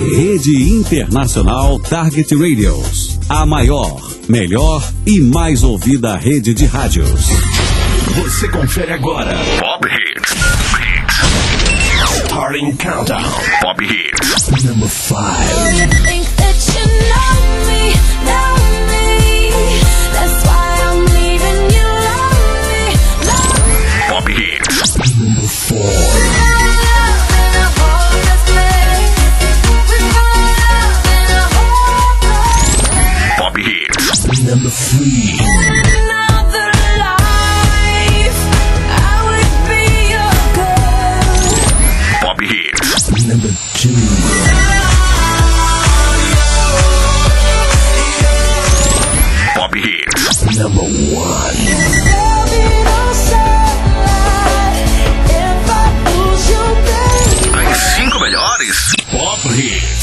Rede Internacional Target Radios. A maior, melhor e mais ouvida rede de rádios. Você confere agora Pop Hits. Starting Countdown. Pop Hits. Number 5. Pop Hits. Number 4. Pop Hits. Number 3. Pop Hits. Number 2. Pop Hits. Number 1. As 5 melhores Pop Hits.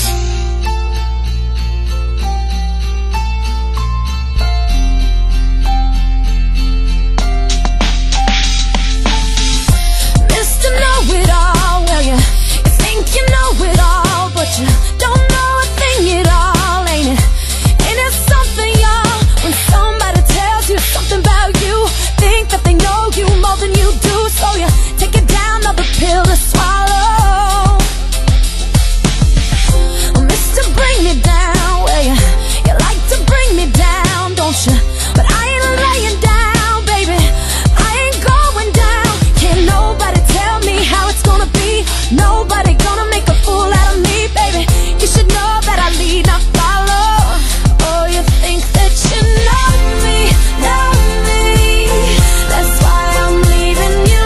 You don't know a thing at all, ain't it? Ain't it something, y'all? When somebody tells you something about you, think that they know you more than you do, so you take it down, another pill to swallow. Mr. Bring Me Down, well, you like to bring me down, don't you? But I ain't laying down, baby, I ain't going down. Can't nobody tell me how it's gonna be. Nobody gonna make a fool out of me, baby. You should know that I lead, not follow. Oh, you think that you know me, know me. That's why I'm leaving you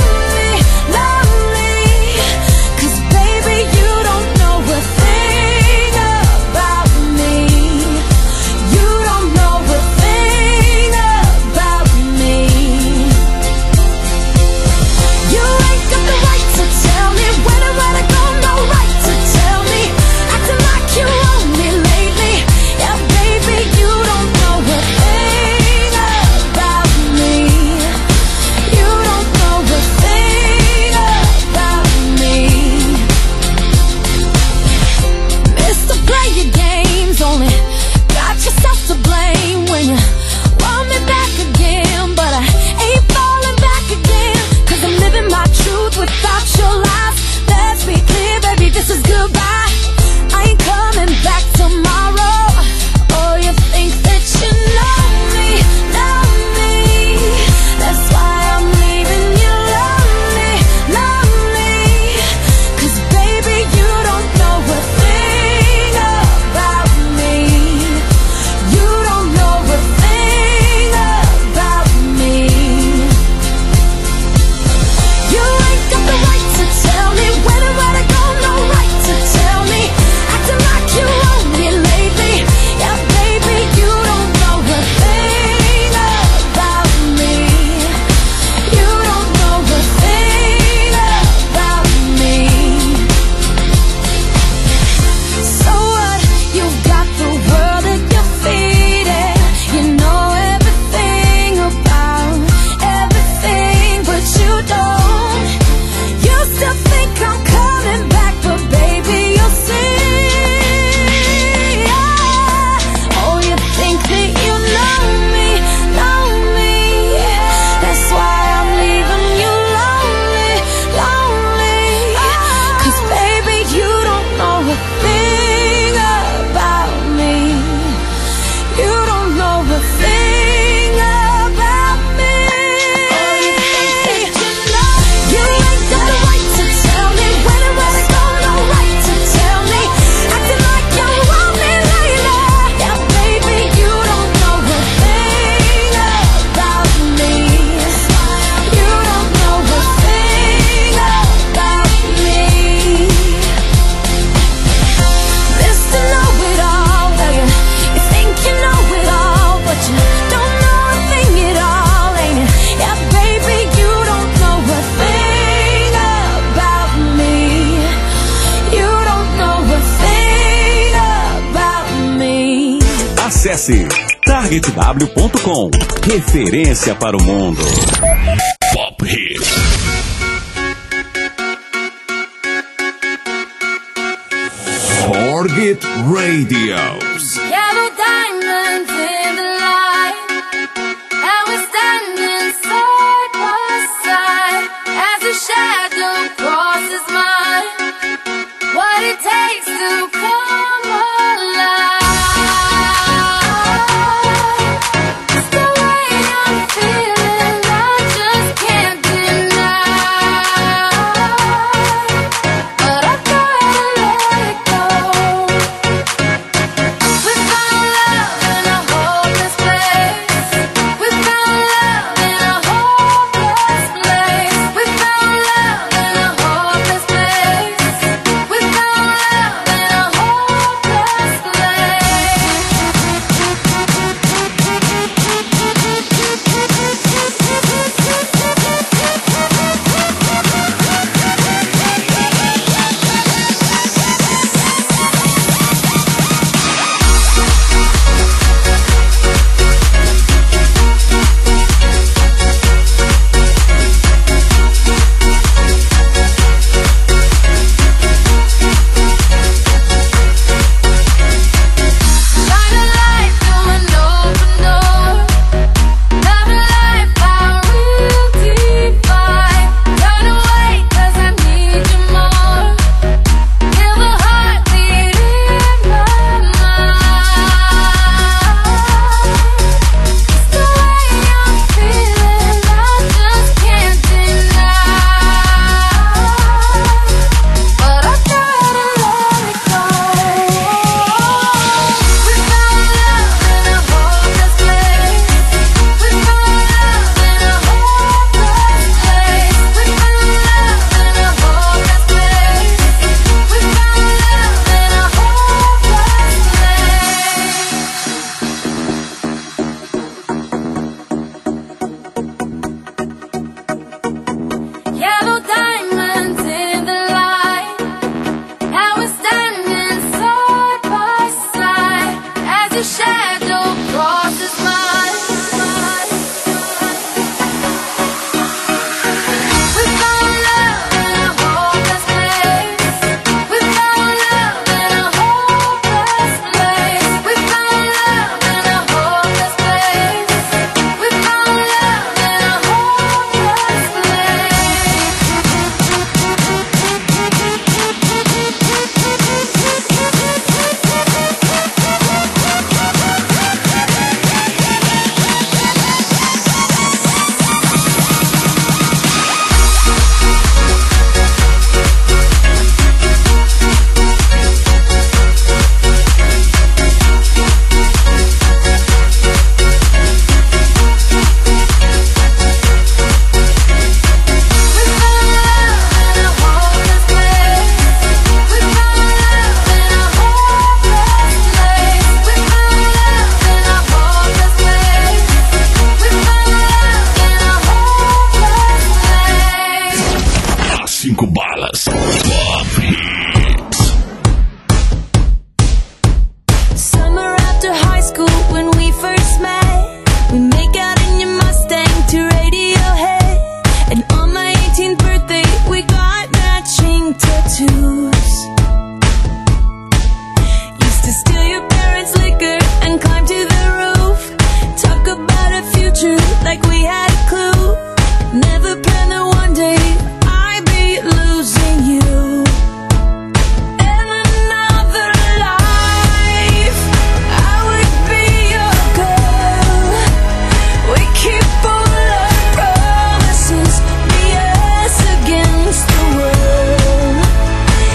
lonely. 'Cause baby, you don't know a thing about me. You don't know a thing about me. You ain't got the right to tell me when and where to go, no right to tell me. Acting like you own me lately. Yeah, baby, you don't know a thing about me. You don't know a thing about me. Mr. Play Your Games, only got yourself to blame when you want me back again. But I ain't falling back again, 'cause I'm living my truth without your lies. Let's be clear, baby, this is goodbye. I ain't coming back tomorrow. Oh, you think that you know me, know me. That's why I'm leaving you lonely. 'Cause baby, you don't know a thing about me. You don't know a thing about me. You ain't got the right to tell me when and where to go, no right to tell me. Acting like you own me lately. Yeah, baby, you don't know a thing about me. You don't know a thing about me. So what? You've got the world at your feet, and you know everything about everything, but you don't. You still think I'm coming back, but baby, you'll see. Oh, you think that you know me, know me. That's why I'm leaving you lonely. 'Cause baby, you don't know a thing about me. You don't know a thing about me. You ain't got the right to tell me when and where to go, no right to tell me. Acting like you want me lately. Yeah, baby, you don't know a thing about me. You don't know a thing about me. Mr. Know-it-all, well, you think you know it all, but you don't know a thing at all, ain't it? Yeah, baby, you don't know a thing about me. You don't know a thing about me. Acesse targetw.com. Referência para o mundo. Pop Hits. Target Radios. Yellow diamonds in the light, and we're standing side by side as a shadow crosses mine. What it takes to come alive. It's the way I'm feeling, I just can't deny. But I gotta let it go. We found love in a hopeless place. We found love in a hopeless place. We found love in a hopeless place. We found love in a hopeless place. Shine a light through an open door. Love and life are real divine. Turn away 'cause I need you more. Feel the heartbeat in my mind. It's the way I'm feeling, I just can't deny. But I gotta let it go. We found love in a hopeless place. We found love in a hopeless place. We found love in a hopeless place. We found love in a hopeless place. Yellow diamonds in the light, and we're standing side by side as your shadow crosses mine. We found love in a hopeless place. We found love in a hopeless place. We found love in a hopeless place. We found love in a hopeless As 5 balas. Top Hits. Summer after high school when we first met, we make out in your Mustang to Radiohead. And on my 18th birthday we got matching tattoos. Used to steal your parents' liquor and climb to the roof. Talk about a future like we had a clue. Never planned that one day I'd be losing you. In another life, I would be your girl. We keep all our promises, be us against the world.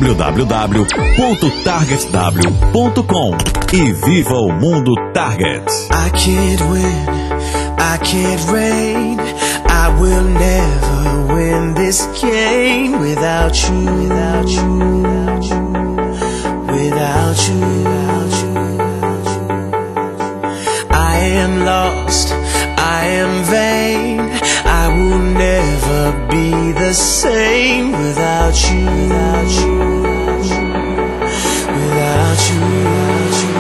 www.targetw.com e viva o mundo Target. I can't win, I can't reign, I will never win this game without you, without you, without you, without you, without you. I am lost, I am vain, I will never be the same without you, without you, without you, without you.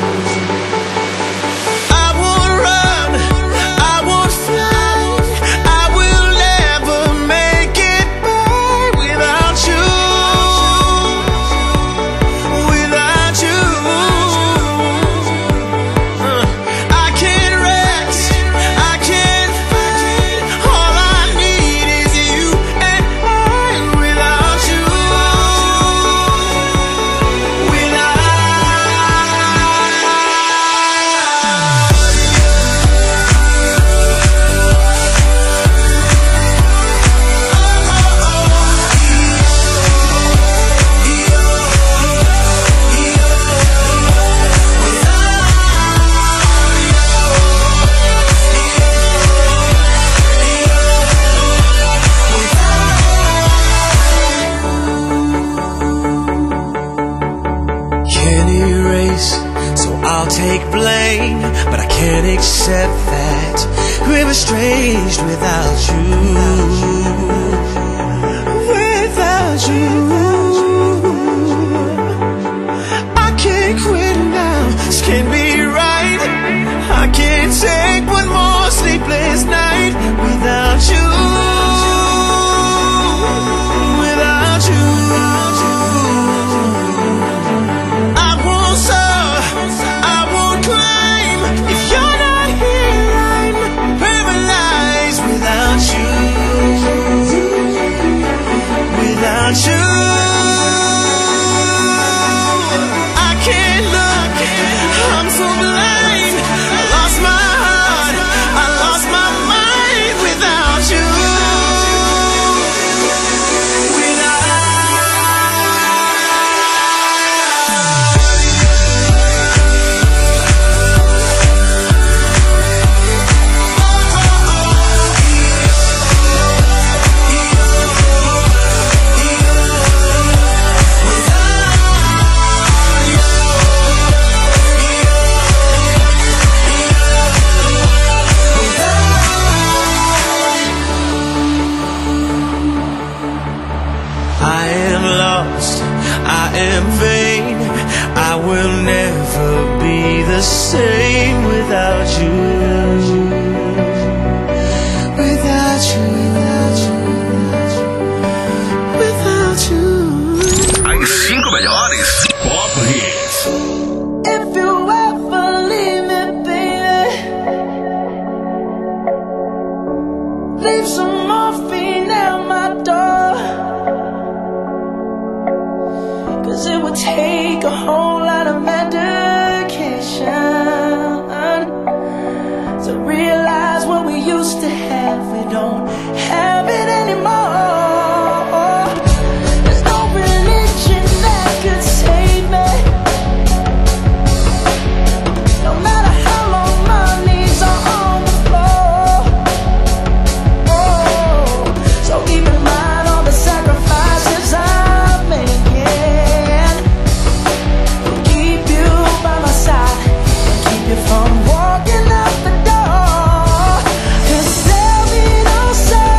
Accept that we're estranged without you, without you. I can't quit now, this can't be right. I can't take one more sleepless night without you, without you. I won't soar, I won't climb if you're not here. I'm paralyzed without you, without you. I can't look, I'm so blind. I lost my heart, I lost my mind without you. I am lost, I am vain, I will never be the same without you, without you, without you, without you. As 5 melhores Pop Hits. If you ever leave me, baby, leave some morphine at my door. Cause it would take a whole lot of medication to realize what we used to have, we don't have it anymore. There's no religion that could save me, no matter how long my knees are on the floor. Oh, so keep in mind all the sacrifices I'm making. Keep you by my side and keep you from walking out the door. 'Cause there'll be no sun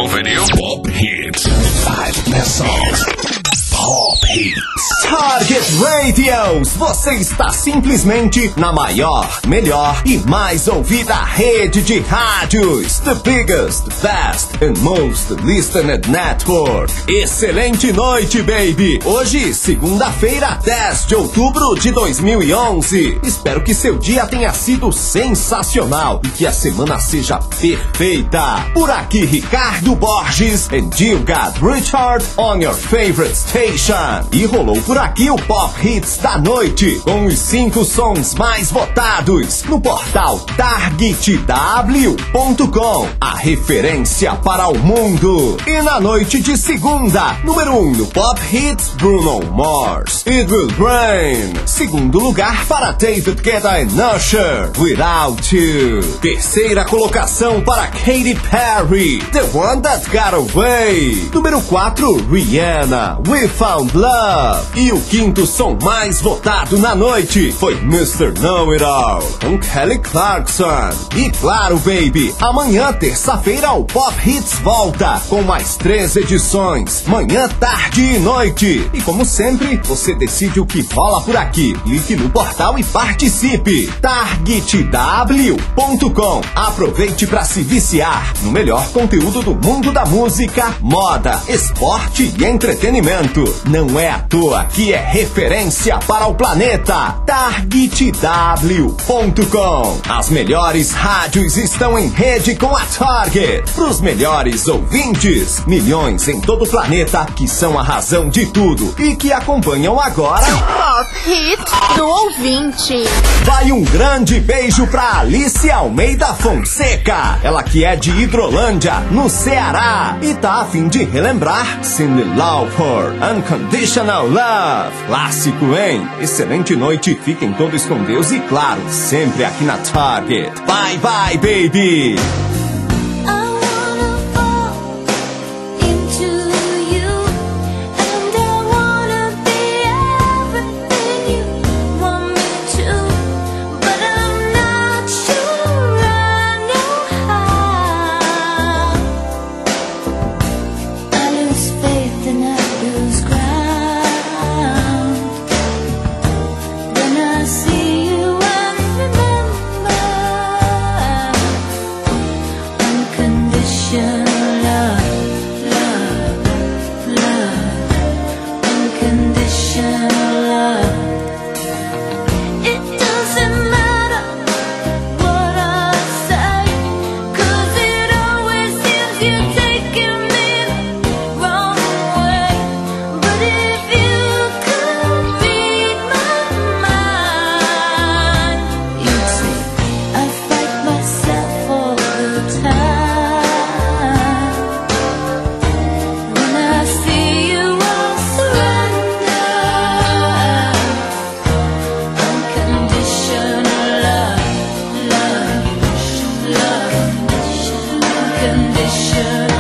ouviu Pop Hits. 5 best songs. Pop Hits. Target Radios, você está simplesmente na maior, melhor e mais ouvida rede de rádios. The biggest, best and most listened network. Excelente noite, baby. Hoje, segunda-feira, 10 de outubro de 2011. Espero que seu dia tenha sido sensacional e que a semana seja perfeita. Por aqui, Ricardo Borges and you got Richard on your favorite station. E rolou por aqui o Pop Hits da noite, com os 5 sons mais votados no portal targetw.com, a referência para o mundo. E na noite de segunda, número 1 no Pop Hits, Bruno Mars, It Will Rain. Segundo lugar para David Guetta e Usher, Without You. Terceira colocação para Katy Perry, The One That Got Away. Número 4, Rihanna, We Found Love. E o quinto som mais votado na noite foi Mr. Know-It-All, com Kelly Clarkson. E claro, baby, amanhã, terça-feira, o Pop Hits volta com mais 3 edições, manhã, tarde e noite. E como sempre, você decide o que rola por aqui. Clique no portal e participe. targetw.com. Aproveite para se viciar no melhor conteúdo do mundo da música, moda, esporte e entretenimento. Não é à toa que é referência para o planeta. targetw.com. As melhores rádios estão em rede com a Target. Para os melhores ouvintes, milhões em todo o planeta que são a razão de tudo e que acompanham agora Pop Hits do ouvinte. Vai um grande beijo pra Alice Almeida Fonseca, ela que é de Hidrolândia, no Ceará, e tá a fim de relembrar Cyndi Lauper, Unconditional Love. Clássico, hein? Excelente noite, fiquem todos com Deus e claro, sempre aqui na Target. Bye bye, baby! Condition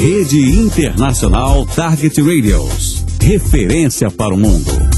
Rede Internacional Target Radios. Referência para o mundo.